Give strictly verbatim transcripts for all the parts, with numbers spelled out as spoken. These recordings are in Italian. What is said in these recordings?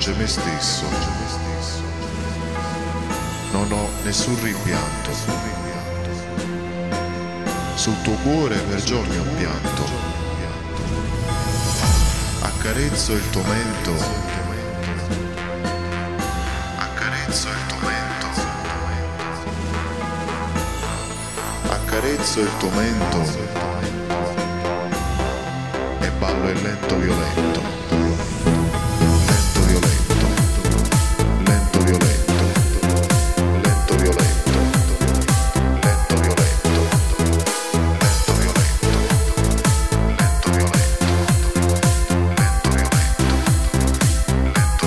avvolge me stesso. Non ho nessun rimpianto. Sul tuo cuore per giorni ho pianto. Accarezzo il tuo mento. Accarezzo il tuo mento. Accarezzo il tuo mento e ballo il lento violento. Lento violento. Lento violento. Lento violento. Lento violento. Lento violento. Lento violento. Lento violento. Lento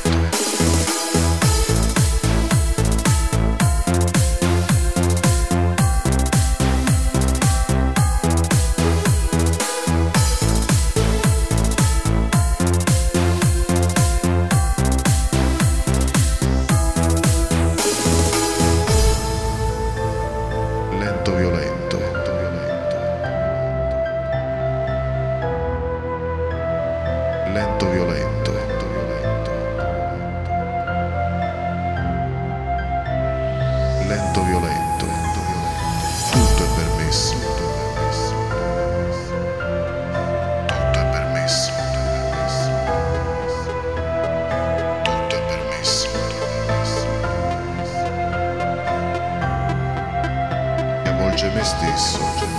violento. Lento violento. Lento violento. Tutto è permesso. Tutto è permesso. Tutto è permesso. Avvolge me stesso.